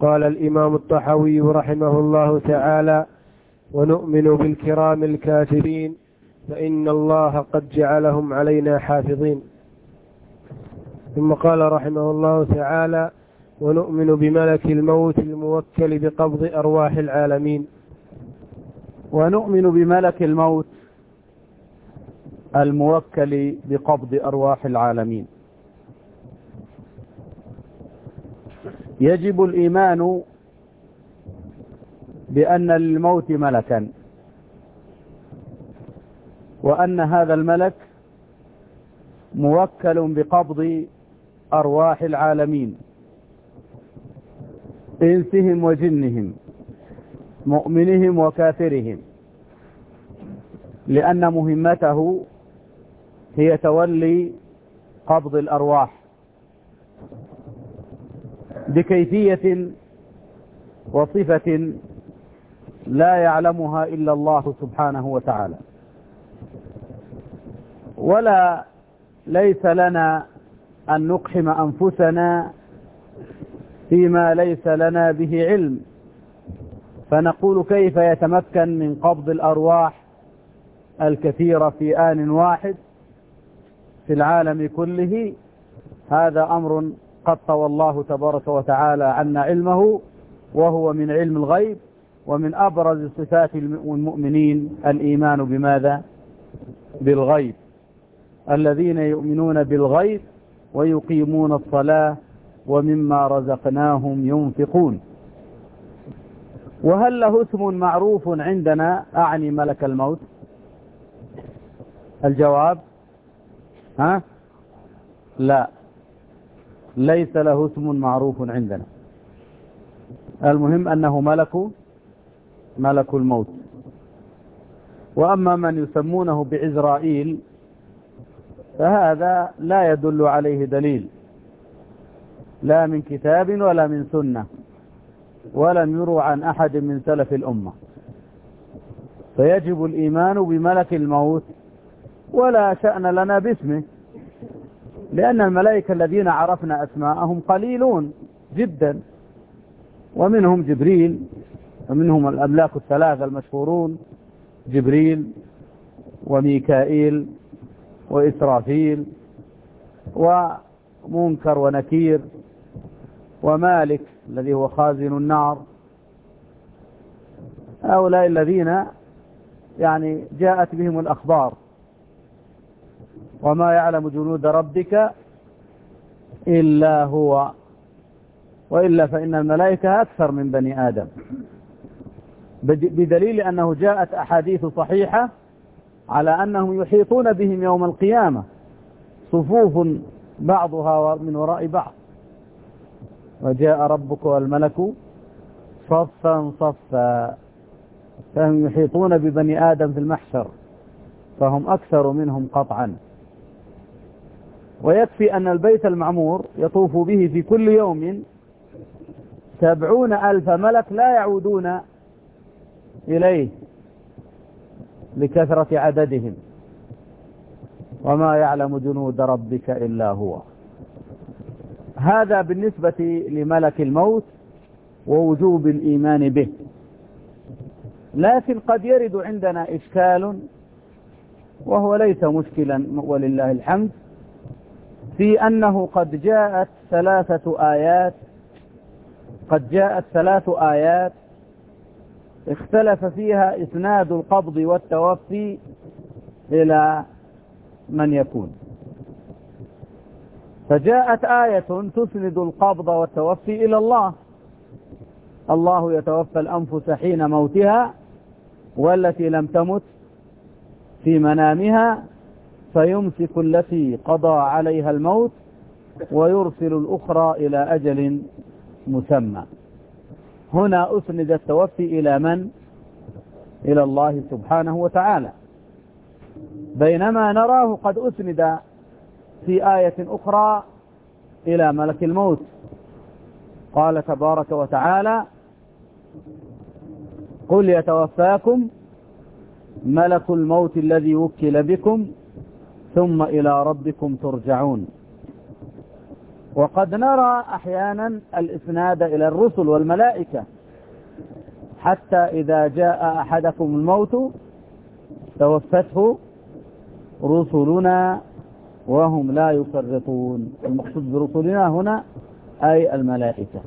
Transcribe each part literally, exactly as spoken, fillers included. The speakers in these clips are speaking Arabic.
قال الإمام الطحاوي رحمه الله تعالى: ونؤمن بالكرام الكاتبين فإن الله قد جعلهم علينا حافظين. ثم قال رحمه الله تعالى: ونؤمن بملك الموت الموكل بقبض أرواح العالمين. ونؤمن بملك الموت الموكل بقبض أرواح العالمين. يجب الإيمان بأن للموت ملكا، وأن هذا الملك موكل بقبض أرواح العالمين، إنسهم وجنهم، مؤمنهم وكافرهم، لأن مهمته هي تولي قبض الأرواح بكيفية وصفة لا يعلمها إلا الله سبحانه وتعالى. ولا ليس لنا أن نقحم أنفسنا فيما ليس لنا به علم، فنقول كيف يتمكن من قبض الأرواح الكثيرة في آن واحد في العالم كله. هذا أمر قد طوى الله تبارك وتعالى عنا علمه، وهو من علم الغيب، ومن أبرز صفات المؤمنين الإيمان بماذا؟ بالغيب، الذين يؤمنون بالغيب ويقيمون الصلاة ومما رزقناهم ينفقون. وهل له اسم معروف عندنا أعني ملك الموت؟ الجواب ها لا، ليس له اسم معروف عندنا. المهم أنه ملك ملك الموت. وأما من يسمونه بعزرائيل فهذا لا يدل عليه دليل، لا من كتاب ولا من سنة، ولم يروا عن أحد من سلف الأمة. فيجب الإيمان بملك الموت، ولا شأن لنا باسمه، لأن الملائكة الذين عرفنا أسماءهم قليلون جدا، ومنهم جبريل، ومنهم الأملاك الثلاثة المشهورون: جبريل وميكائيل وإسرافيل ومنكر ونكير ومالك الذي هو خازن النار. هؤلاء الذين يعني جاءت بهم الأخبار، وما يعلم جنود ربك إلا هو، وإلا فإن الملائكة أكثر من بني آدم، بدليل أنه جاءت أحاديث صحيحة على أنهم يحيطون بهم يوم القيامة صفوف بعضها من وراء بعض. وجاء ربك والملك صفا صفا، فهم يحيطون ببني آدم في المحشر، فهم أكثر منهم قطعا. ويكفي أن البيت المعمور يطوف به في كل يوم سبعون ألف ملك لا يعودون إليه لكثرة عددهم، وما يعلم جنود ربك إلا هو. هذا بالنسبة لملك الموت ووجوب الإيمان به. لكن قد يرد عندنا إشكال، وهو ليس مشكلا ولله الحمد، في أنه قد جاءت ثلاثة آيات قد جاءت ثلاث آيات اختلف فيها إسناد القبض والتوفي إلى من يكون. فجاءت آية تسند القبض والتوفي إلى الله: الله يتوفى الأنفس حين موتها والتي لم تمت في منامها فيمسك التي قضى عليها الموت ويرسل الأخرى إلى أجل مسمى. هنا أسند التوفي إلى من؟ إلى الله سبحانه وتعالى، بينما نراه قد أسند في آية أخرى إلى ملك الموت. قال تبارك وتعالى: قل يتوفاكم ملك الموت الذي وكل بكم ثم إلى ربكم ترجعون. وقد نرى أحيانا الإسناد إلى الرسل والملائكة، حتى إذا جاء أحدكم الموت توفته رسلنا وهم لا يفرطون. المقصود برسلنا هنا أي الملائكة.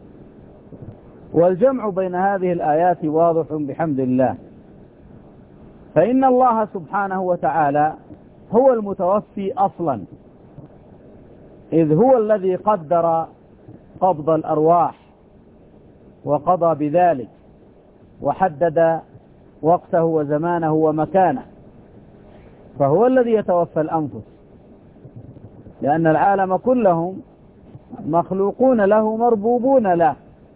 والجمع بين هذه الآيات واضح بحمد الله، فإن الله سبحانه وتعالى هو المتوفي أصلا، إذ هو الذي قدر قبض الأرواح وقضى بذلك وحدد وقته وزمانه ومكانه، فهو الذي يتوفى الأنفس، لأن العالم كلهم مخلوقون له مربوبون له،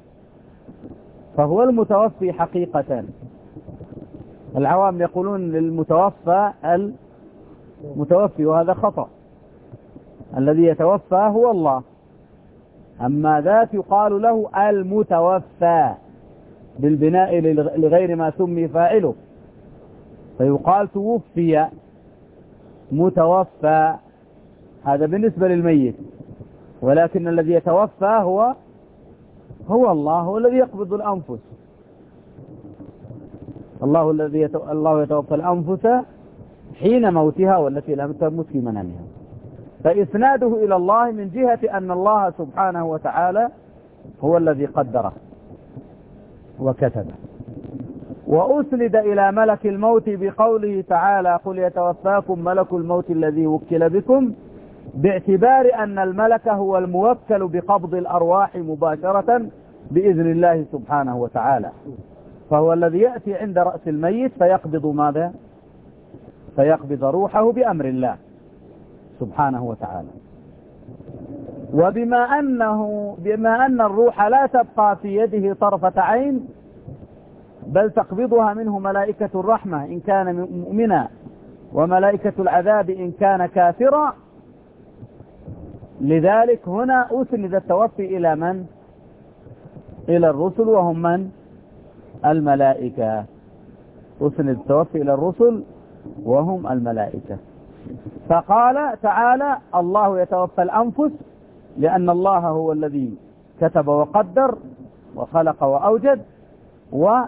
فهو المتوفي حقيقة. العوام يقولون للمتوفى المتوفي، وهذا خطأ. الذي يتوفى هو الله، أما ذات يقال له المتوفى بالبناء لغير ما سمي فاعله، فيقال توفي متوفى، هذا بالنسبة للميت. ولكن الذي يتوفى هو هو الله، هو الذي يقبض الأنفس. الله الذي الله يتوفى الأنفس حين موتها والتي لم تمت في منامها. فإسناده إلى الله من جهة أن الله سبحانه وتعالى هو الذي قدره وكتبه. وأسند إلى ملك الموت بقوله تعالى: قل يتوفاكم ملك الموت الذي وكل بكم، باعتبار أن الملك هو الموكل بقبض الأرواح مباشرة بإذن الله سبحانه وتعالى، فهو الذي يأتي عند رأس الميت فيقبض ماذا؟ فيقبض روحه بأمر الله سبحانه وتعالى. وبما أنه بما أن الروح لا تبقى في يده طرفة عين، بل تقبضها منه ملائكة الرحمة إن كان مؤمنا، وملائكة العذاب إن كان كافرا، لذلك هنا أسند التوفي إلى من؟ إلى الرسل، وهم من؟ الملائكة. أسند التوفي إلى الرسل وهم الملائكة. فقال تعالى: الله يتوفى الأنفس، لأن الله هو الذي كتب وقدر وخلق وأوجد. وحتى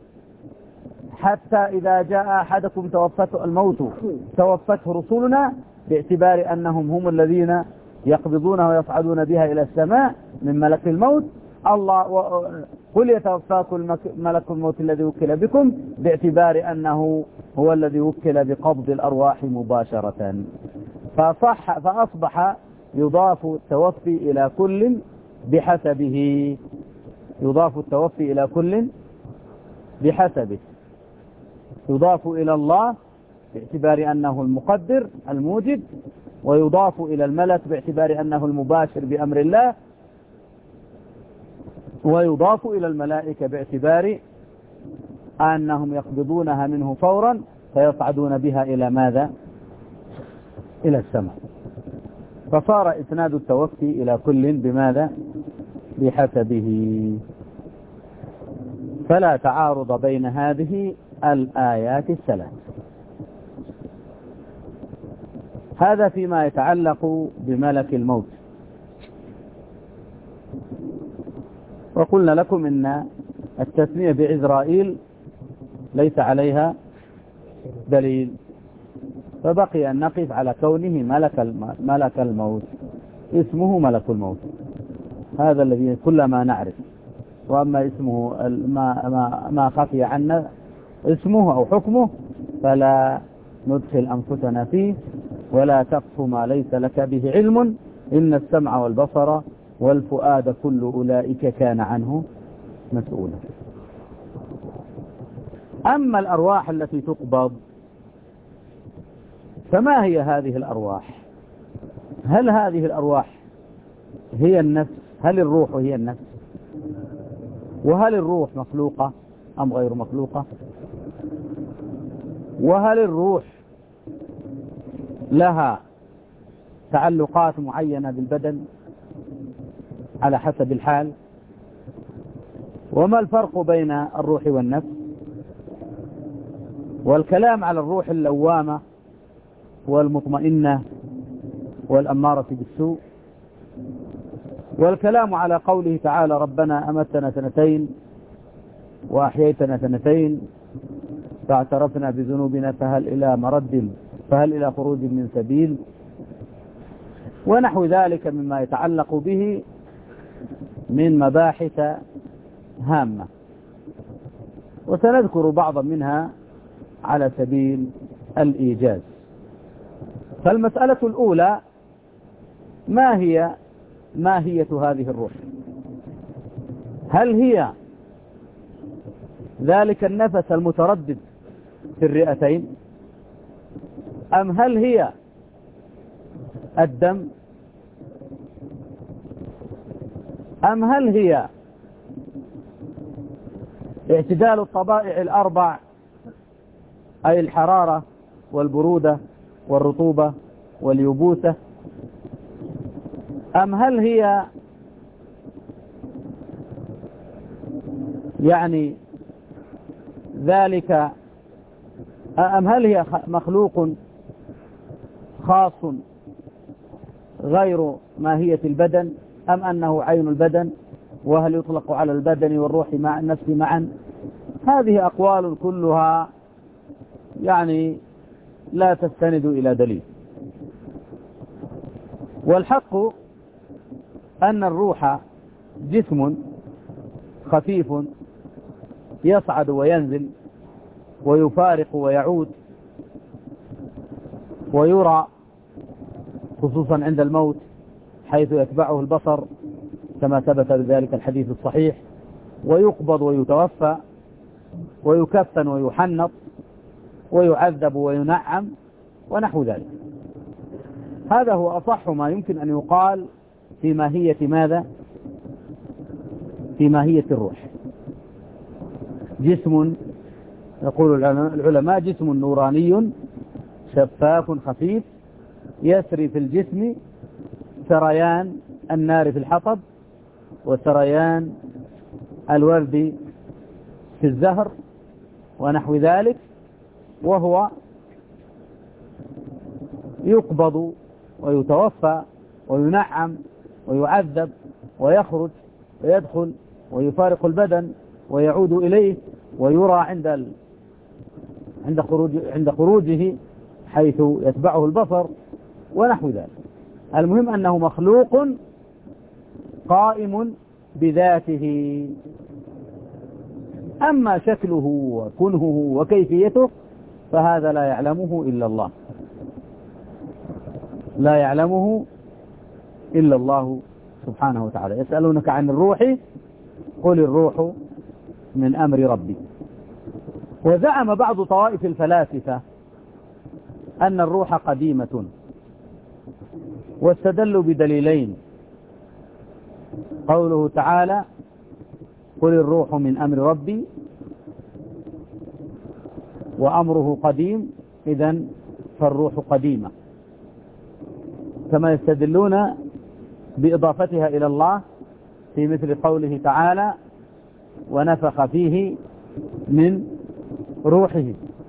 إذا جاء أحدكم توفته الموت توفته رسلنا، باعتبار أنهم هم الذين يقبضونها ويصعدون بها إلى السماء من ملك الموت. الله و... قل يتوفاكم ملك الموت الذي وكل بكم، باعتبار أنه هو الذي وكل بقبض الأرواح مباشرة. فصح فأصبح يضاف التوفي إلى كل بحسبه، يضاف التوفي إلى كل بحسبه، يضاف إلى الله باعتبار أنه المقدر الموجد، ويضاف إلى الملك باعتبار أنه المباشر بأمر الله، ويضاف إلى الملائكة باعتبار أنهم يقبضونها منه فورا فيصعدون بها إلى ماذا؟ إلى السماء. فصار إسناد التوفي إلى كل بماذا؟ بحسبه. فلا تعارض بين هذه الآيات الثلاث. هذا فيما يتعلق بملك الموت. وقلنا لكم إن التسمية بعزرائيل ليس عليها دليل، فبقي أن نقف على كونه ملك ملك الموت، اسمه ملك الموت، هذا الذي كل ما نعرف. وأما اسمه ما, ما, ما خفي عنا اسمه أو حكمه فلا ندخل أنفسنا فيه، ولا تقف ما ليس لك به علم، إن السمع والبصر والفؤاد كل أولئك كان عنه مسؤولا. أما الأرواح التي تقبض فما هي هذه الأرواح؟ هل هذه الأرواح هي النفس؟ هل الروح هي النفس؟ وهل الروح مخلوقة أم غير مخلوقة؟ وهل الروح لها تعلقات معينة بالبدن على حسب الحال؟ وما الفرق بين الروح والنفس؟ والكلام على الروح اللوامة والمطمئنة والأمارة بالسوء والكلام على قوله تعالى ربنا أمتنا سنتين وأحييتنا سنتين فاعترفنا بذنوبنا فهل إلى مرد فهل إلى خروج من سبيل ونحو ذلك مما يتعلق به من مباحث هامة، وسنذكر بعضا منها على سبيل الإيجاز. فالمسألة الأولى: ما هي ماهية هذه الروح؟ هل هي ذلك النفس المتردد في الرئتين، أم هل هي الدم، أم هل هي اعتدال الطبائع الأربع، أي الحرارة والبرودة والرطوبة واليبوسة، أم هل هي يعني ذلك أم هل هي مخلوق خاص غير ماهية البدن، أم أنه عين البدن، وهل يطلق على البدن والروح مع النفس معا؟ هذه أقوال كلها يعني لا تستند إلى دليل. والحق أن الروح جسم خفيف يصعد وينزل ويفارق ويعود ويرى، خصوصا عند الموت حيث يتبعه البصر كما ثبت بذلك الحديث الصحيح، ويقبض ويتوفى ويكفن ويحنط ويعذب وينعم ونحو ذلك. هذا هو أصح ما يمكن أن يقال في ماهية ماذا؟ في ماهية الروح. جسم، يقول العلماء، جسم نوراني شفاف خفيف يسري في الجسم سريان النار في الحطب وسريان الورد في الزهر ونحو ذلك، وهو يقبض ويتوفى وينعم ويعذب ويخرج ويدخل ويفارق البدن ويعود إليه ويرى عند ال... عند خروج عند خروجه حيث يتبعه البصر ونحو ذلك. المهم أنه مخلوق قائم بذاته، أما شكله وكنهه وكيفيته فهذا لا يعلمه إلا الله، لا يعلمه إلا الله سبحانه وتعالى. يسألونك عن الروح قل الروح من أمر ربي. وزعم بعض طوائف الفلاسفة أن الروح قديمة، واستدلوا بدليلين: قوله تعالى قل الروح من أمر ربي، وأمره قديم، إذن فالروح قديمة، كما يستدلون بإضافتها إلى الله في مثل قوله تعالى ونفخ فيه من روحه،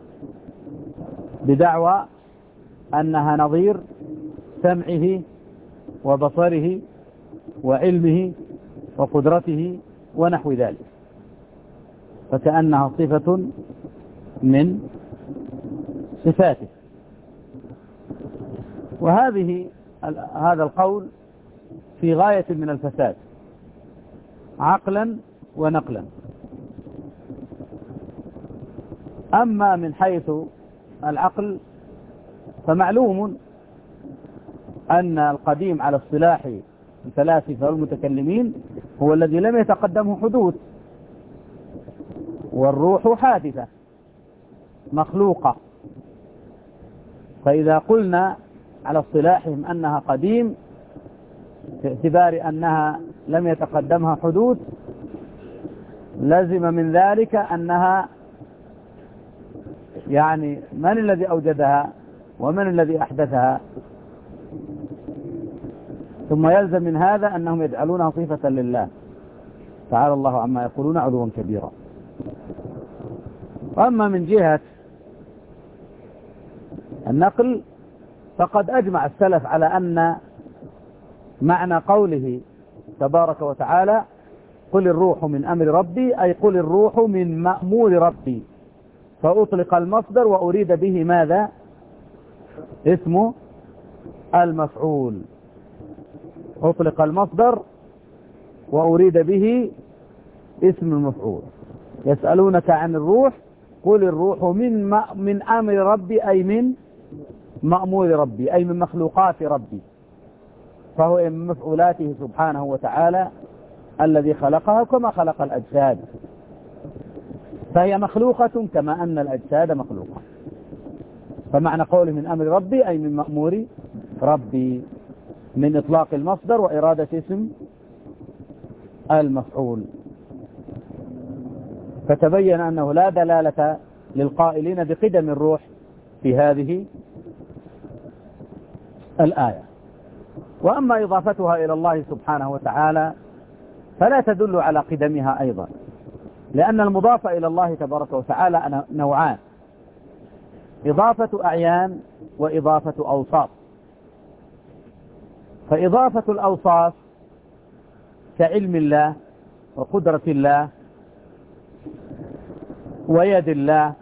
بدعوى أنها نظير سمعه وبصره وعلمه وقدرته ونحو ذلك، فكأنها صفة من صفاته. وهذه هذا القول في غاية من الفساد عقلا ونقلا. أما من حيث العقل فمعلوم أن القديم على اصطلاح الفلاسفة والمتكلمين هو الذي لم يتقدمه حدوث، والروح حادثة مخلوقة. فإذا قلنا على اصطلاحهم أنها قديم باعتبار أنها لم يتقدمها حدوث، لزم من ذلك أنها يعني من الذي أوجدها ومن الذي أحدثها، ثم يلزم من هذا أنهم يجعلونها صفة لله تعالى الله عما يقولون علوا كبيرا. وأما من جهة النقل فقد أجمع السلف على أن معنى قوله تبارك وتعالى قل الروح من أمر ربي، أي قل الروح من مأمور ربي، فأطلق المصدر وأريد به ماذا؟ اسمه المفعول. أطلق المصدر وأريد به اسم المفعول. يسألونك عن الروح قل الروح من من أمر ربي، أي من مأمور ربي، أي من مخلوقات ربي، فهو من مفعولاته سبحانه وتعالى الذي خلقها كما خلق الأجساد، فهي مخلوقة كما أن الأجساد مخلوقة. فمعنى قوله من أمر ربي أي من مأمور ربي، من إطلاق المصدر وإرادة اسم المفعول. فتبين أنه لا دلالة للقائلين بقدم الروح في هذه الآية. وأما إضافتها إلى الله سبحانه وتعالى فلا تدل على قدمها أيضا، لأن المضاف إلى الله تبارك وتعالى نوعان: إضافة أعيان وإضافة أوصاف. فإضافة الأوصاف كعلم الله وقدرة الله ويد الله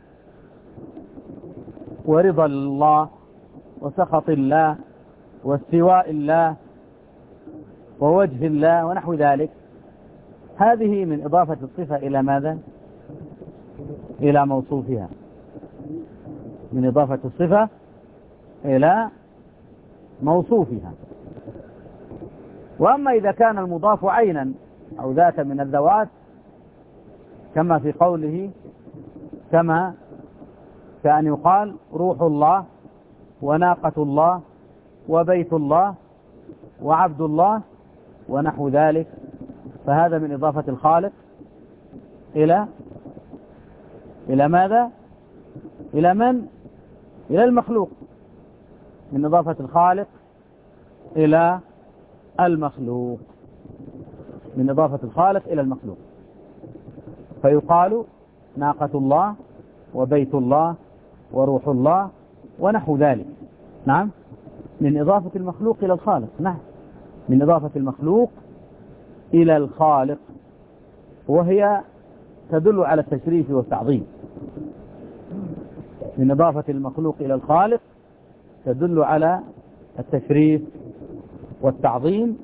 ورضا الله وسخط الله واستواء الله ووجه الله ونحو ذلك، هذه من إضافة الصفة إلى ماذا؟ إلى موصوفها، من إضافة الصفة إلى موصوفها. وأما إذا كان المضاف عينا أو ذاتا من الذوات كما في قوله، كما كأن يقال روح الله وناقة الله وبيت الله وعبد الله ونحو ذلك، فهذا من إضافة الخالق إلى إلى ماذا؟ إلى من؟ إلى المخلوق، من إضافة الخالق إلى المخلوق، من إضافة الخالق إلى المخلوق. فيقال ناقة الله وبيت الله وروح الله ونحو ذلك، نعم، من إضافة المخلوق إلى الخالق، نعم، من إضافة المخلوق إلى الخالق، وهي تدل على التشريف والتعظيم. من إضافة المخلوق إلى الخالق تدل على التشريف والتعظيم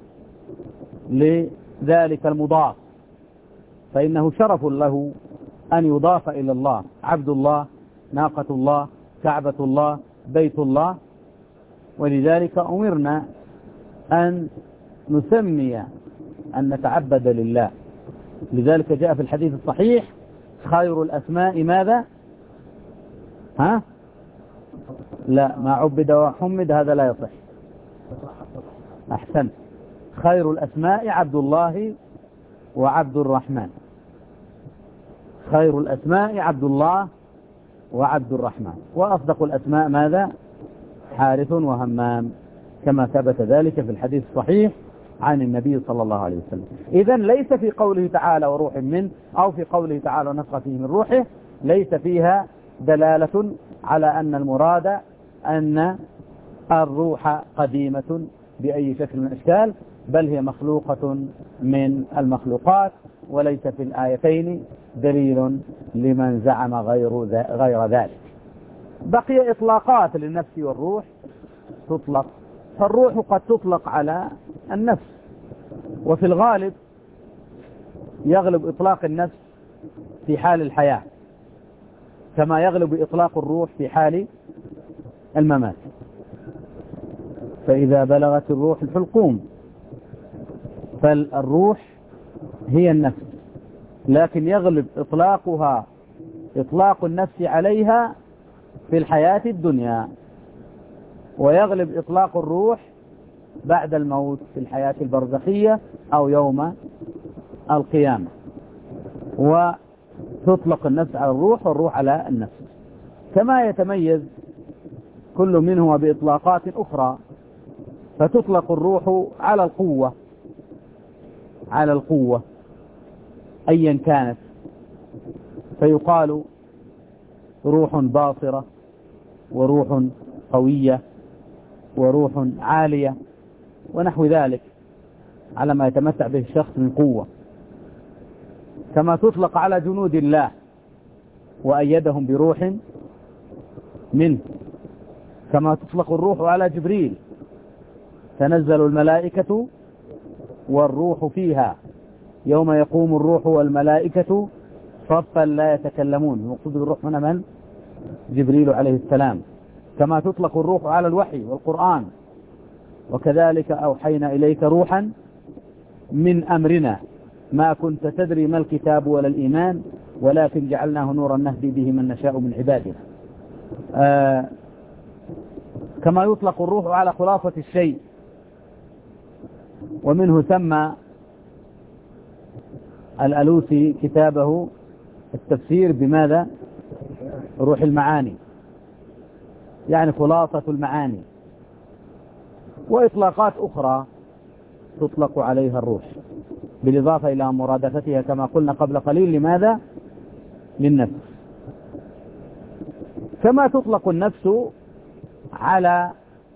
لذلك المضاف، فإنه شرف له أن يضاف إلى الله عبد الله، ناقة الله، كعبة الله، بيت الله. ولذلك أمرنا أن نسمي أن نتعبد لله. لذلك جاء في الحديث الصحيح خير الأسماء ماذا؟ ها؟ لا، ما عبد وحمد، هذا لا يصح. أحسن، خير الأسماء عبد الله وعبد الرحمن، خير الأسماء عبد الله وعبد الرحمن، وأصدق الأسماء ماذا؟ حارث وهمام، كما ثبت ذلك في الحديث الصحيح عن النبي صلى الله عليه وسلم. إذن ليس في قوله تعالى وروح منه أو في قوله تعالى ونفخ فيه من روحه ليس فيها دلالة على أن المراد أن الروح قديمة بأي شكل من الأشكال، بل هي مخلوقة من المخلوقات، وليس في الآيتين دليل لمن زعم غير غير ذلك. بقي إطلاقات للنفس والروح تطلق، فالروح قد تطلق على النفس، وفي الغالب يغلب إطلاق النفس في حال الحياة كما يغلب إطلاق الروح في حال الممات. فإذا بلغت الروح الحلقوم فالروح هي النفس، لكن يغلب إطلاقها إطلاق النفس عليها في الحياة الدنيا، ويغلب إطلاق الروح بعد الموت في الحياة البرزخية أو يوم القيامة. وتطلق النفس على الروح والروح على النفس، كما يتميز كل منهما بإطلاقات أخرى. فتطلق الروح على القوة، على القوة أيا كانت، فيقال روح باصرة وروح قوية وروح عالية ونحو ذلك. على ما يتمتع به الشخص من قوة، كما تطلق على جنود الله وأيدهم بروح منه، كما تطلق الروح على جبريل، تنزل الملائكة والروح فيها يوم يقوم الروح والملائكة صفا لا يتكلمون. المقصود بالروح هنا من؟ جبريل عليه السلام. كما تطلق الروح على الوحي والقرآن، وكذلك أوحينا إليك روحا من أمرنا ما كنت تدري ما الكتاب ولا الإيمان ولكن جعلناه نورا نهدي به من نشاء من عبادنا. آه كما يطلق الروح على خلاصة الشيء، ومنه سمى الألوسي كتابه التفسير بماذا؟ روح المعاني، يعني خلاصة المعاني. وإطلاقات أخرى تطلق عليها الروح بالإضافة إلى مرادفتها كما قلنا قبل قليل. لماذا؟ للنفس. كما تطلق النفس على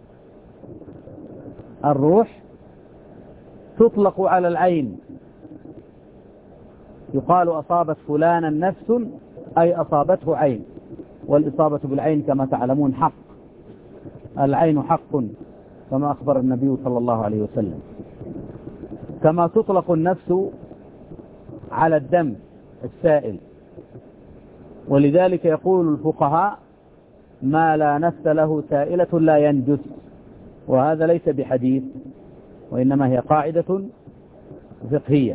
الروح تطلق على العين، يقال أصابت فلانا نفس أي أصابته عين، والإصابة بالعين كما تعلمون حق، العين حق كما أخبر النبي صلى الله عليه وسلم. كما تطلق النفس على الدم السائل، ولذلك يقول الفقهاء ما لا نفس له سائلة لا ينجس، وهذا ليس بحديث وإنما هي قاعدة فقهية.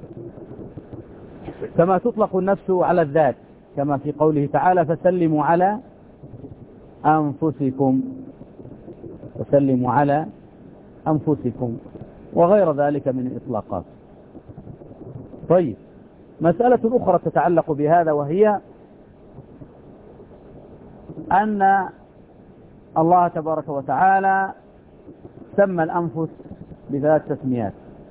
كما تطلق النفس على الذات كما في قوله تعالى فسلموا على أنفسكم، فسلموا على أنفسكم، وغير ذلك من الإطلاقات. طيب، مسألة أخرى تتعلق بهذا، وهي أن الله تبارك وتعالى سمى الأنفس بثلاث تسميات: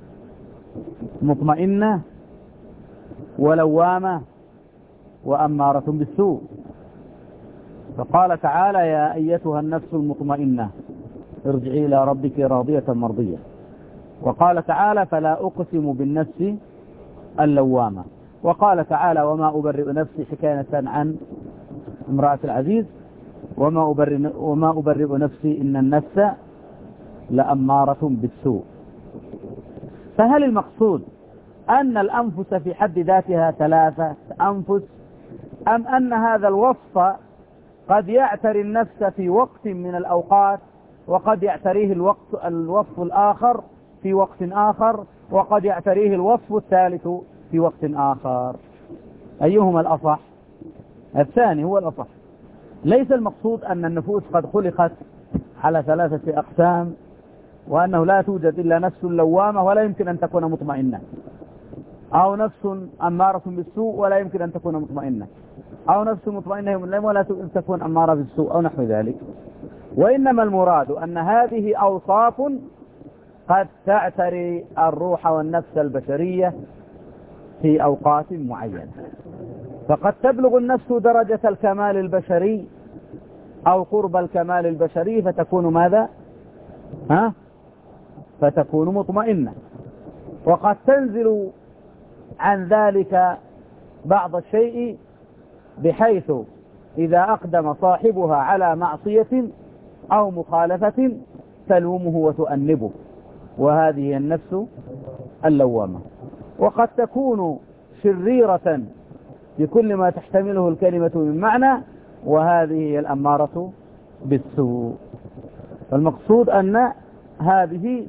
مطمئنة ولوامة وأمارة بالسوء. فقال تعالى يا أيتها النفس المطمئنة ارجعي إلى ربك راضية مرضية. وقال تعالى فلا أقسم بالنفس اللوامة. وقال تعالى وما أبرئ نفسي حكاية عن امرأة العزيز وما أبرئ, وما أبرئ نفسي إن النفس لأمارة بالسوء. فهل المقصود أن الأنفس في حد ذاتها ثلاثة أنفس، أم أن هذا الوصف قد يعتري النفس في وقت من الأوقات وقد يعتريه الوقت الوصف الآخر في وقت آخر وقد يعتريه الوصف الثالث في وقت آخر؟ أيهما الأصح؟ الثاني هو الأصح. ليس المقصود أن النفوس قد خلقت على ثلاثة أقسام، وأنه لا توجد إلا نفس لوامة ولا يمكن أن تكون مطمئنة، أو نفس أمارة بالسوء ولا يمكن أن تكون مطمئنة، أو نفس مطمئنة ولا تكون أمارة بالسوء أو نحو ذلك. وإنما المراد أن هذه أوصاف قد تعتري الروح والنفس البشرية في أوقات معينة، فقد تبلغ النفس درجة الكمال البشري أو قرب الكمال البشري فتكون ماذا؟ ها؟ فتكون مطمئنة. وقد تنزل عن ذلك بعض الشيء بحيث إذا أقدم صاحبها على معصية أو مخالفة تلومه وتؤنبه، وهذه النفس اللوامة. وقد تكون شريرة بكل ما تحتمله الكلمة من معنى، وهذه هي الأمارة بالسوء. فالمقصود أن هذه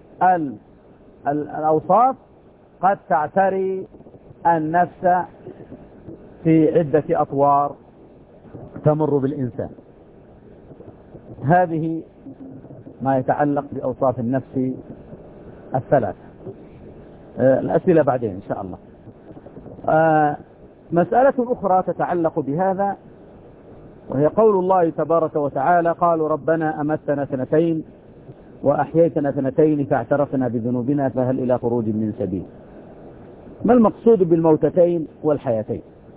الأوصاف قد تعتري النفس في عدة أطوار تمر بالإنسان. هذه ما يتعلق بأوصاف النفس الثلاث. الأسئلة بعدين إن شاء الله. مسألة أخرى تتعلق بهذا، وهي قول الله تبارك وتعالى قالوا ربنا أمتنا سنتين وأحييتنا سنتين فاعترفنا بذنوبنا فهل إلى خروج من سبيل. ما المقصود بالموتتين والحياتين؟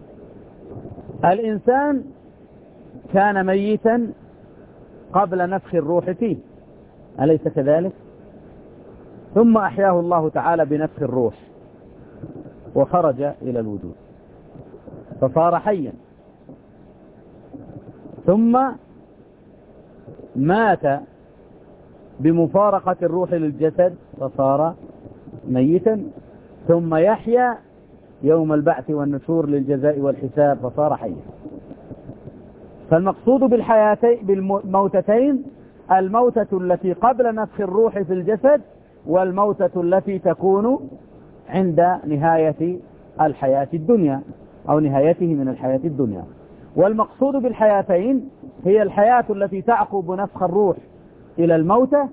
الإنسان كان ميتا قبل نفخ الروح فيه، أليس كذلك؟ ثم أحياه الله تعالى بنفخ الروح وخرج إلى الوجود فصار حيا، ثم مات بمفارقة الروح للجسد فصار ميتا، ثم يحيا يوم البعث والنشور للجزاء والحساب فصار حيا. فالمقصود بالحياتين بالموتتين الموتة التي قبل نفخ الروح في الجسد، والموتة التي تكون عند نهاية الحياة الدنيا أو نهايته من الحياة الدنيا. والمقصود بالحياتين هي الحياة التي تعقب نفخ الروح إلى الموتة،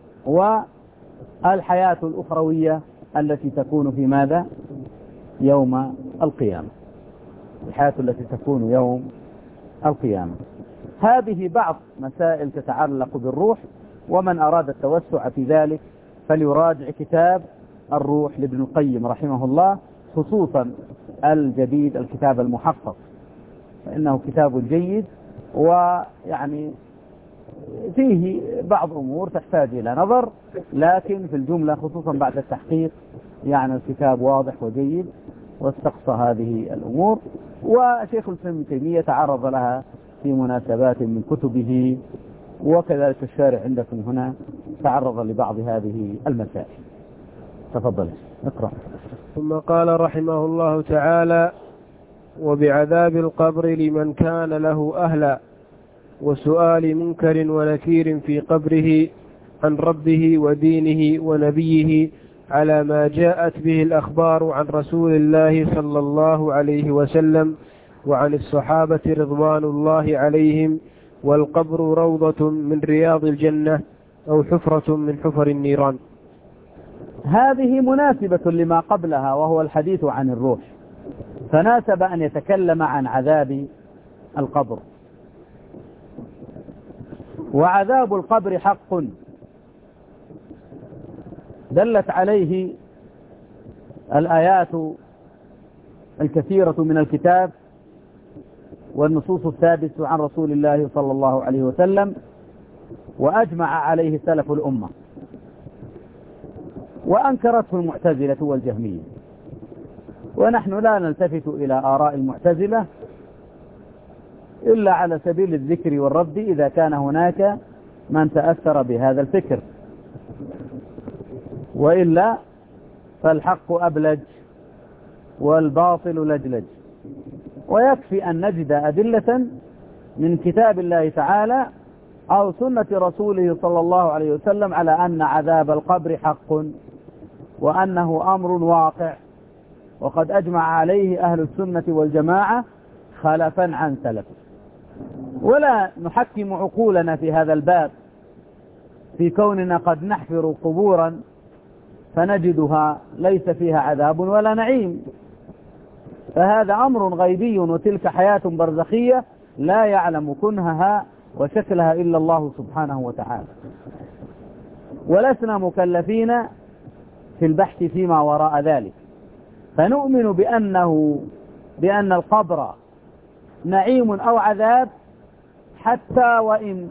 والحياة الأخروية التي تكون في ماذا؟ يوم القيامة. الحياة التي تكون يوم القيامة. هذه بعض مسائل تتعلق بالروح، ومن أراد التوسع في ذلك فليراجع كتاب الروح لابن القيم رحمه الله، خصوصا الجديد الكتاب المحقق، فإنه كتاب جيد ويعني فيه بعض أمور تحتاج إلى نظر، لكن في الجملة خصوصا بعد التحقيق يعني الكتاب واضح وجيد واستقصى هذه الأمور. وشيخ الإسلام ابن تيمية تعرض لها في مناسبات من كتبه، وكذلك الشارع عندكم هنا تعرض لبعض هذه المسائل. تفضل اقرأ. ثم قال رحمه الله تعالى: وبعذاب القبر لمن كان له أهلا، وسؤال منكر ونكير في قبره عن ربه ودينه ونبيه على ما جاءت به الأخبار عن رسول الله صلى الله عليه وسلم وعن الصحابة رضوان الله عليهم، والقبر روضة من رياض الجنة أو حفرة من حفر النيران. هذه مناسبة لما قبلها وهو الحديث عن الروح، فناسب أن يتكلم عن عذاب القبر. وعذاب القبر حق دلت عليه الآيات الكثيرة من الكتاب والنصوص الثابتة عن رسول الله صلى الله عليه وسلم، وأجمع عليه سلف الأمة، وأنكرته المعتزلة والجهمية. ونحن لا نلتفت إلى آراء المعتزلة إلا على سبيل الذكر والرد إذا كان هناك من تأثر بهذا الفكر، وإلا فالحق أبلج والباطل لجلج. ويكفي أن نجد أدلة من كتاب الله تعالى أو سنة رسوله صلى الله عليه وسلم على أن عذاب القبر حق، وأنه أمر واقع، وقد أجمع عليه أهل السنة والجماعة خلفا عن سلف. ولا نحكم عقولنا في هذا الباب في كوننا قد نحفر قبورا فنجدها ليس فيها عذاب ولا نعيم، فهذا أمر غيبي، وتلك حياة برزخية لا يعلم كنهها وشكلها إلا الله سبحانه وتعالى. ولسنا مكلفين في البحث فيما وراء ذلك، فنؤمن بأنه بأن القبر نعيم أو عذاب، حتى وإن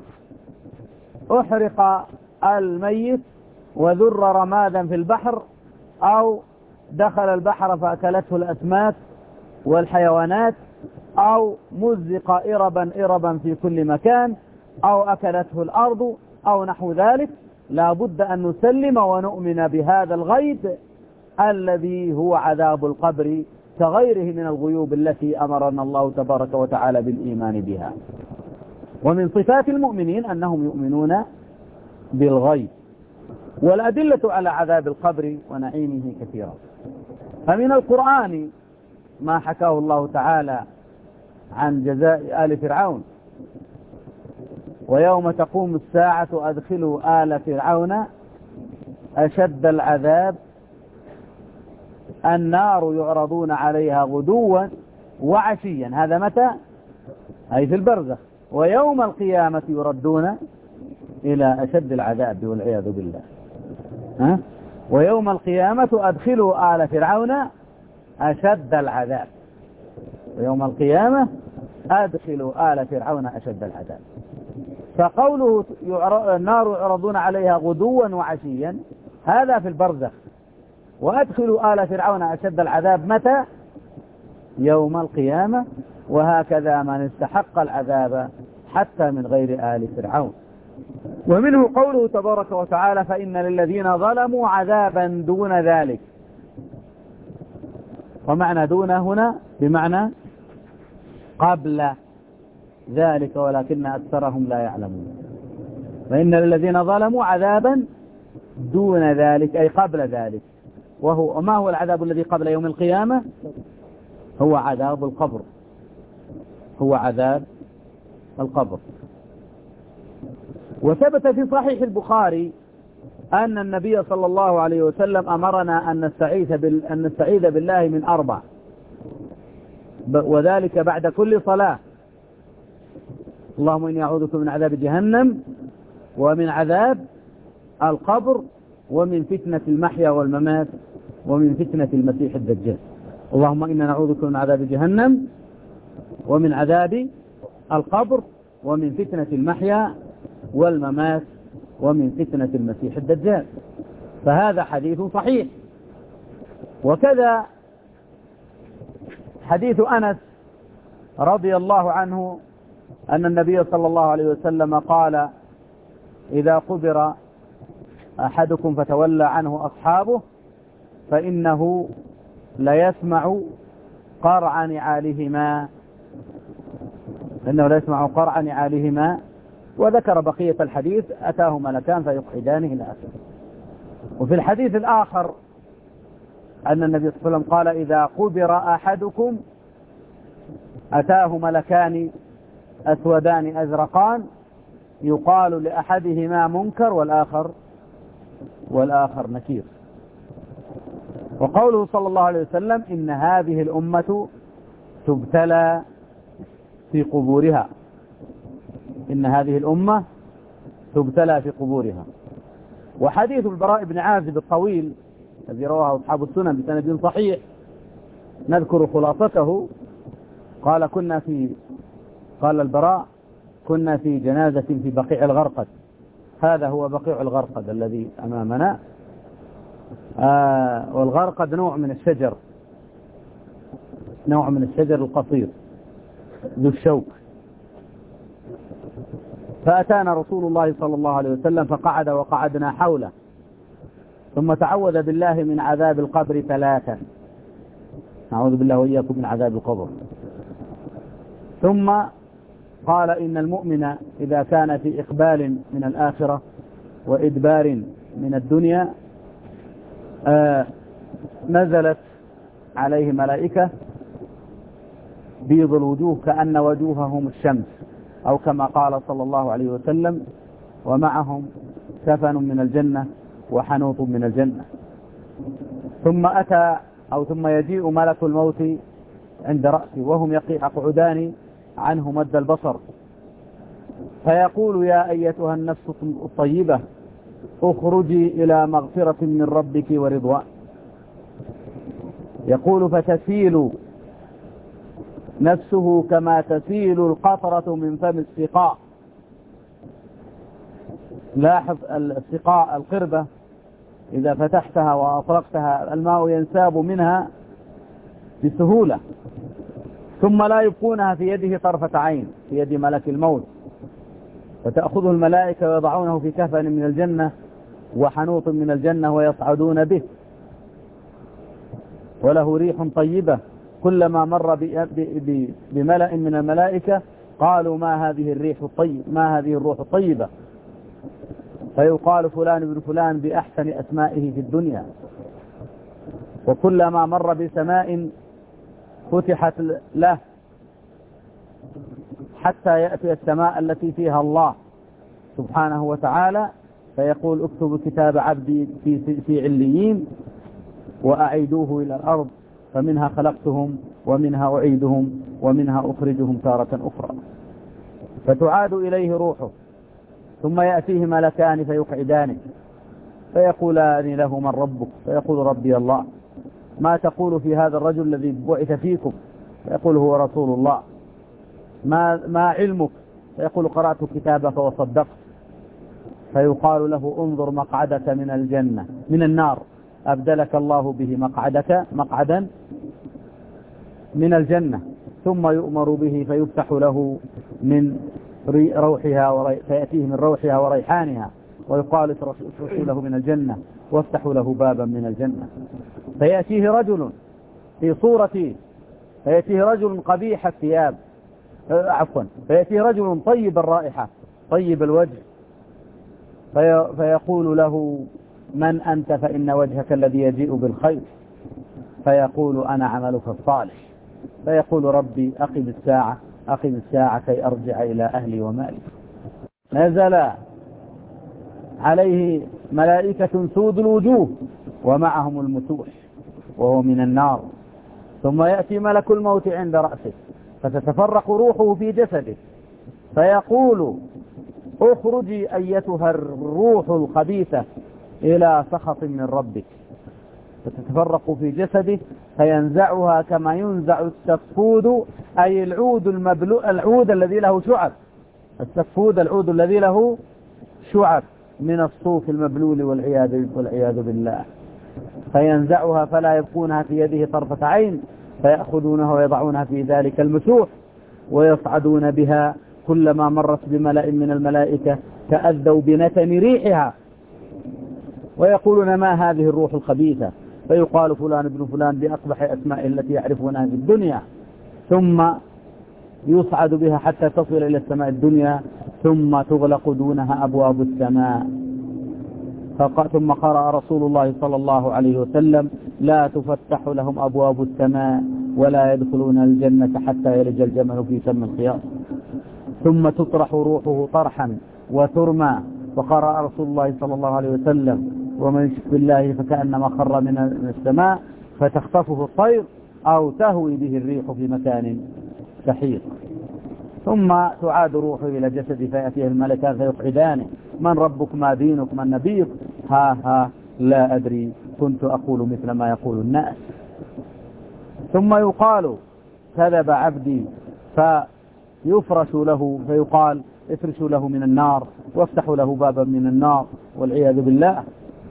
أحرق الميت وذر رمادا في البحر، أو دخل البحر فأكلته الأسماك والحيوانات، أو مزق إربا إربا في كل مكان، أو أكلته الأرض، أو نحو ذلك. لا بد أن نسلم ونؤمن بهذا الغيب الذي هو عذاب القبر كغيره من الغيوب التي أمرنا الله تبارك وتعالى بالإيمان بها. ومن صفات المؤمنين أنهم يؤمنون بالغيب. والأدلة على عذاب القبر ونعيمه كثيرة، فمن القرآن ما حكاه الله تعالى عن جزاء آل فرعون: ويوم تقوم الساعة أدخلوا آل فرعون أشد العذاب النار يعرضون عليها غدوا وعشيا. هذا متى؟ أي في البرزخ. ويوم القيامة يردون إلى أشد العذاب والعياذ بالله. ها؟ ويوم القيامة أدخلوا آل فرعون أشد العذاب. ويوم القيامة أدخلوا آل فرعون أشد العذاب. فقوله النار يعرضون عليها غدوا وعشيا هذا في البرزخ. وأدخلوا آل فرعون أشد العذاب متى؟ يوم القيامة. وهكذا من استحق العذاب حتى من غير آل فرعون. ومنه قوله تبارك وتعالى فإن للذين ظلموا عذابا دون ذلك. ومعنى دون هنا بمعنى قبل ذلك ولكن أكثرهم لا يعلمون. فإن للذين ظلموا عذابا دون ذلك أي قبل ذلك. وهو وما هو العذاب الذي قبل يوم القيامة؟ هو عذاب القبر. هو عذاب القبر. وثبت في صحيح البخاري أن النبي صلى الله عليه وسلم أمرنا أن نستعيذ بال... أن نستعيذ بالله من أربع، وذلك بعد كل صلاة. اللهم إني أعوذ بك من عذاب جهنم ومن عذاب القبر ومن فتنة المحيا والممات ومن فتنة المسيح الدجال. اللهم إنا نعوذ بك من عذاب جهنم ومن عذاب القبر ومن فتنة المحيا والممات ومن فتنة المسيح الدجال. فهذا حديث صحيح. وكذا حديث أنس رضي الله عنه أن النبي صلى الله عليه وسلم قال إذا قبر أحدكم فتولى عنه أصحابه فإنه ليسمع قرع نعالهما إنه ليسمع قرع نعالهما. وذكر بقية الحديث أتاه ملكان فيقعدانه إلى آخره. وفي الحديث الآخر أن النبي صلى الله عليه وسلم قال إذا قبر أحدكم أتاه ملكان أسودان أزرقان يقال لأحدهما منكر والآخر والآخر نكير. وقوله صلى الله عليه وسلم إن هذه الأمة تبتلى في قبورها. إن هذه الأمة تبتلى في قبورها. وحديث البراء بن عازب الطويل الذي رواه أصحاب السنن بسند صحيح نذكر خلاصته. قال كنا في قال البراء كنا في جنازة في بقيع الغرقد. هذا هو بقيع الغرقد الذي أمامنا. آه والغرقد نوع من الشجر نوع من الشجر القصير ذو الشوك. فأتانا رسول الله صلى الله عليه وسلم فقعد وقعدنا حوله ثم تعوذ بالله من عذاب القبر ثلاثا. نعوذ بالله وإياكم من عذاب القبر. ثم قال إن المؤمن إذا كان في إقبال من الآخرة وإدبار من الدنيا آه نزلت عليه ملائكة بيض الوجوه كأن وجوههم الشمس أو كما قال صلى الله عليه وسلم ومعهم كفن من الجنة وحنوط من الجنة. ثم أتى أو ثم يجيء ملك الموت عند رأسه وهم يقعدان عنه مد البصر فيقول يا أيتها النفس الطيبة اخرجي إلى مغفرة من ربك ورضوان. يقول فتسيل نفسه كما تسيل القطرة من فم السقاء. لاحظ السقاء القربة إذا فتحتها وأطرقتها الماء ينساب منها بسهولة. ثم لا يبقونها في يده طرفة عين في يد ملك الموت فتأخذه الملائكة ويضعونه في كفن من الجنة وحنوط من الجنة ويصعدون به وله ريح طيبة. كلما مر بملأ من الملائكة قالوا ما هذه الريح الطيب ما هذه الروح الطيبة فيقال فلان بن فلان بأحسن أسمائه في الدنيا. وكلما مر بسماء فتحت له حتى يأتي السماء التي فيها الله سبحانه وتعالى فيقول اكتبوا كتاب عبدي في, في عليين وأعيدوه إلى الأرض فمنها خلقتهم ومنها أعيدهم ومنها أخرجهم تارة أخرى. فتعاد إليه روحه ثم يأتيه ملكان فيقعدانه فيقولان له من ربك فيقول ربي الله. ما تقول في هذا الرجل الذي بعث فيكم فيقول هو رسول الله. ما, ما علمك فيقول قرأت كتابك وصدقت. فيقال له انظر مقعدك من الجنة من النار أبدلك الله به مقعدك مقعدا من الجنة، ثم يؤمر به فيفتح له من روحها وري... فيأتيه من روحها وريحانها، ويقال افرشوا له من الجنة وافتحوا له بابا من الجنة. فيأتيه رجل في صورة فيأتيه رجل قبيح الثياب عفوا فيأتيه رجل طيب الرائحة طيب الوجه، في... فيقول له من أنت؟ فإن وجهك الذي يجيء بالخير. فيقول أنا عملك الصالح. فيقول ربي أقم الساعة أقم الساعة كي أرجع إلى أهلي ومالي. نزل عليه ملائكة سود الوجوه ومعهم المسوح وهو من النار، ثم يأتي ملك الموت عند رأسه فتتفرق روحه في جسده، فيقول اخرجي أيتها الروح الخبيثة إلى سخط من ربك، فتتفرق في جسده فينزعها كما ينزع السفود، أي العود المبلو العود الذي له شعب، السفود العود الذي له شعب من الصوف المبلول والعياذ والعياذ بالله، فينزعها فلا يبقونها في يده طرفة عين، فيأخذونها ويضعونها في ذلك المسوح ويصعدون بها كلما مرت بملأ من الملائكة تأذوا بنتن ريحها ويقولون ما هذه الروح الخبيثة؟ فيقال فلان ابن فلان بأقبح أسماء التي يعرفونها في الدنيا، ثم يصعد بها حتى تصل إلى السماء الدنيا، ثم تغلق دونها أبواب السماء. ثم قرأ رسول الله صلى الله عليه وسلم لا تفتح لهم أبواب السماء ولا يدخلون الجنة حتى يلج الجمل في سم الخياط، ثم تطرح روحه طرحا وترمى. وقرأ رسول الله صلى الله عليه وسلم ومن يشرك بالله فكأنما خر من السماء فتخطفه الطير أو تهوي به الريح في مكان سحيق. ثم تعاد روحه إلى جسده فيأتيه الملكان فيقعدانه من ربك ما دينك من نبيك؟ ها ها لا أدري كنت أقول مثل ما يقول الناس. ثم يقال كذب عبدي فيفرش له فيقال افرشوا له من النار وافتحوا له بابا من النار والعياذ بالله،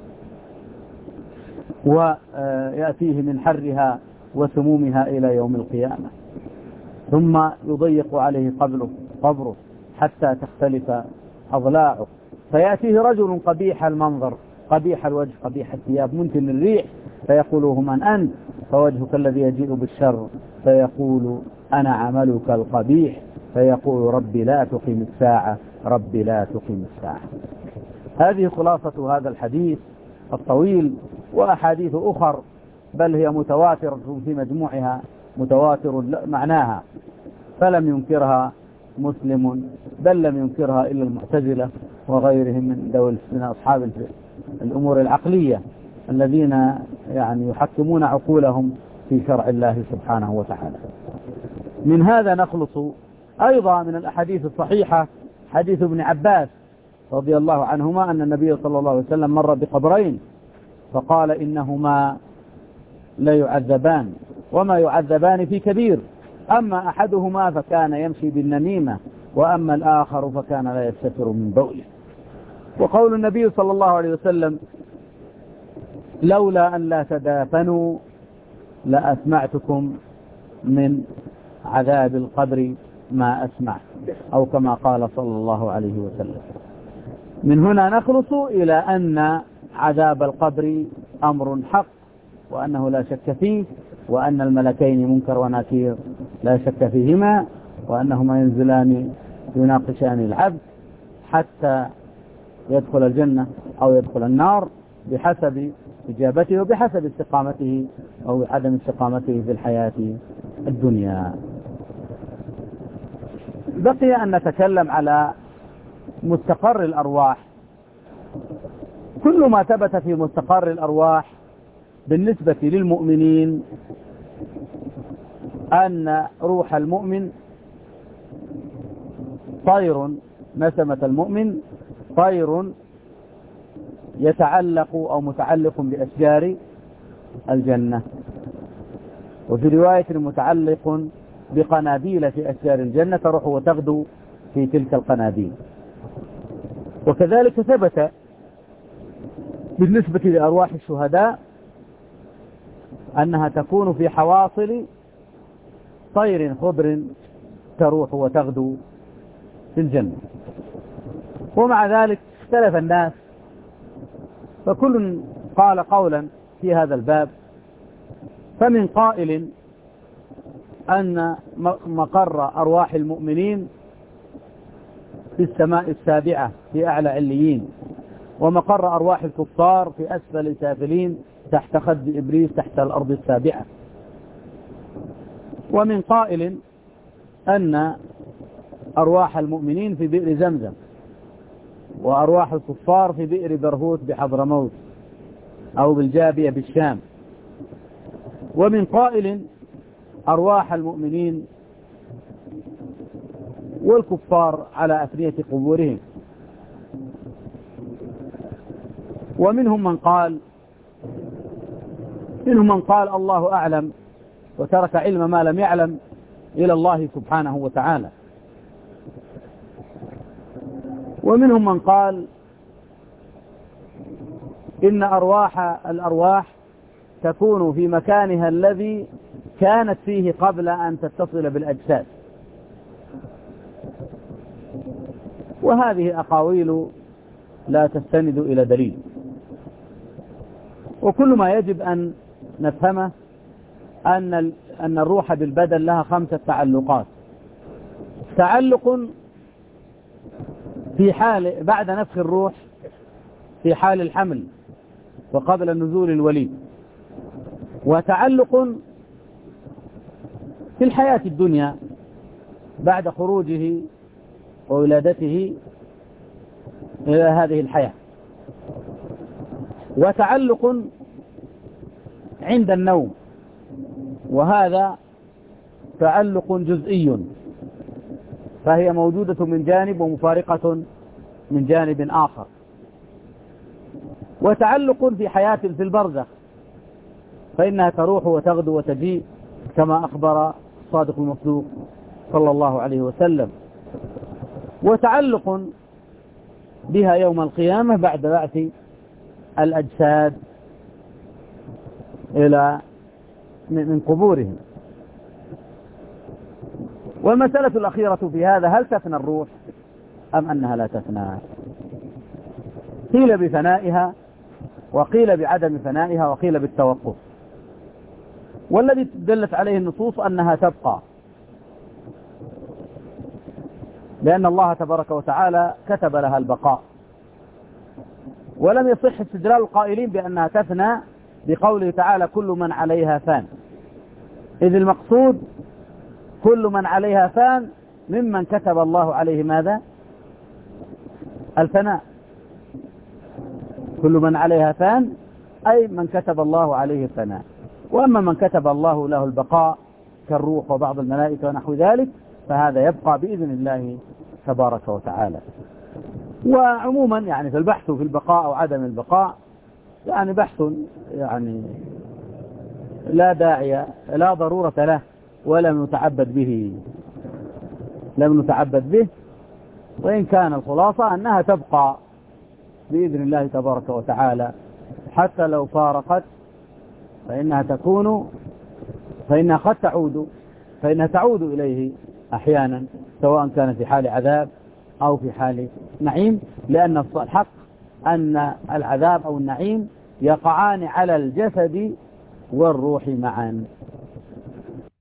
ويأتيه من حرها وسمومها إلى يوم القيامة. ثم يضيق عليه قبره قبره حتى تختلف أضلاعه، فيأتيه رجل قبيح المنظر قبيح الوجه قبيح الثياب منتن الريح، فيقول من أنت؟ فوجهك الذي يجيء بالشر، فيقول أنا عملك القبيح، فيقول ربي لا تقيم الساعة ربي لا تقيم الساعة. هذه خلاصة هذا الحديث الطويل، وأحاديث أخر بل هي متواترة في مجموعها متواتر معناها، فلم ينكرها مسلم بل لم ينكرها إلا المعتزلة وغيرهم من دول من أصحاب الأمور العقلية الذين يعني يحكمون عقولهم في شرع الله سبحانه وتعالى. من هذا نخلص أيضا من الأحاديث الصحيحة حديث ابن عباس رضي الله عنهما أن النبي صلى الله عليه وسلم مر بقبرين فقال إنهما لا يعذبان وما يعذبان في كبير، أما أحدهما فكان يمشي بالنميمة وأما الآخر فكان لا يستتر من بوله. وقول النبي صلى الله عليه وسلم لولا أن لا تدافنوا لأسمعتكم من عذاب القبر ما أسمع، أو كما قال صلى الله عليه وسلم. من هنا نخلص إلى أن عذاب القبر أمر حق وأنه لا شك فيه، وأن الملكين منكر ونكير لا شك فيهما، وأنهما ينزلان يناقشان العبد حتى يدخل الجنة أو يدخل النار بحسب إجابته وبحسب استقامته أو عدم استقامته في الحياة الدنيا. بقي أن نتكلم على مستقر الأرواح. كل ما ثبت في مستقر الأرواح بالنسبة للمؤمنين أن روح المؤمن طير، نسمة المؤمن طير يتعلق أو متعلق بأشجار الجنة، وفي رواية متعلق بقناديل في أشجار الجنة تروح وتغدو في تلك القناديل. وكذلك ثبت بالنسبة لأرواح الشهداء أنها تكون في حواصل طير خضر تروح وتغدو في الجنة. ومع ذلك اختلف الناس، فكل قال قولا في هذا الباب. فمن قائل أن مقر أرواح المؤمنين في السماء السابعة في أعلى عليين، ومقر أرواح الكفار في أسفل سافلين تحت خد إبليس تحت الأرض السابعة. ومن قائل أن أرواح المؤمنين في بئر زمزم، وأرواح الكفار في بئر برهوت بحضرموت أو بالجابية بالشام. ومن قائل أرواح المؤمنين والكفار على أفنية قبورهم. ومنهم من قال منهم من قال الله أعلم، وترك علم ما لم يعلم إلى الله سبحانه وتعالى. ومنهم من قال إن أرواح الأرواح تكون في مكانها الذي كانت فيه قبل أن تتصل بالأجساد. وهذه أقاويل لا تستند إلى دليل. وكل ما يجب أن نفهمه أن أن الروح بالبدن لها خمسة تعلقات. تعلق في حال بعد نفخ الروح في حال الحمل وقبل نزول الوليد، وتعلق في الحياة الدنيا بعد خروجه وولادته إلى هذه الحياة، وتعلق عند النوم، وهذا تعلق جزئي، فهي موجودة من جانب ومفارقة من جانب آخر. وتعلق في حياة في البرزخ، فإنها تروح وتغدو وتجيء كما أخبر الصادق المصدوق صلى الله عليه وسلم. وتعلق بها يوم القيامة بعد بعث الأجساد إلى من قبورهم. والمسألة الأخيرة في هذا، هل تفنى الروح أم أنها لا تفنى؟ قيل بفنائها، وقيل بعدم فنائها، وقيل بالتوقف. والذي دلت عليه النصوص أنها تبقى، لأن الله تبارك وتعالى كتب لها البقاء. ولم يصح استدلال القائلين بأنها تفنى بقوله تعالى كل من عليها فان، إذ المقصود كل من عليها فان ممن كتب الله عليه ماذا؟ الفناء. كل من عليها فان أي من كتب الله عليه الفناء. وأما من كتب الله له البقاء كالروح وبعض الملائكة ونحو ذلك فهذا يبقى بإذن الله تبارك وتعالى. وعموما يعني في البحث في البقاء أو عدم البقاء يعني بحث يعني لا داعي لا ضرورة له، ولم نتعبد به لم نتعبد به وإن كان الخلاصة أنها تبقى بإذن الله تبارك وتعالى، حتى لو فارقت فإنها تكون فإنها قد تعود فإنها تعود إليه أحيانا، سواء كان في حال عذاب أو في حال نعيم، لأن الحق أن العذاب أو النعيم يقعان على الجسد والروح معا.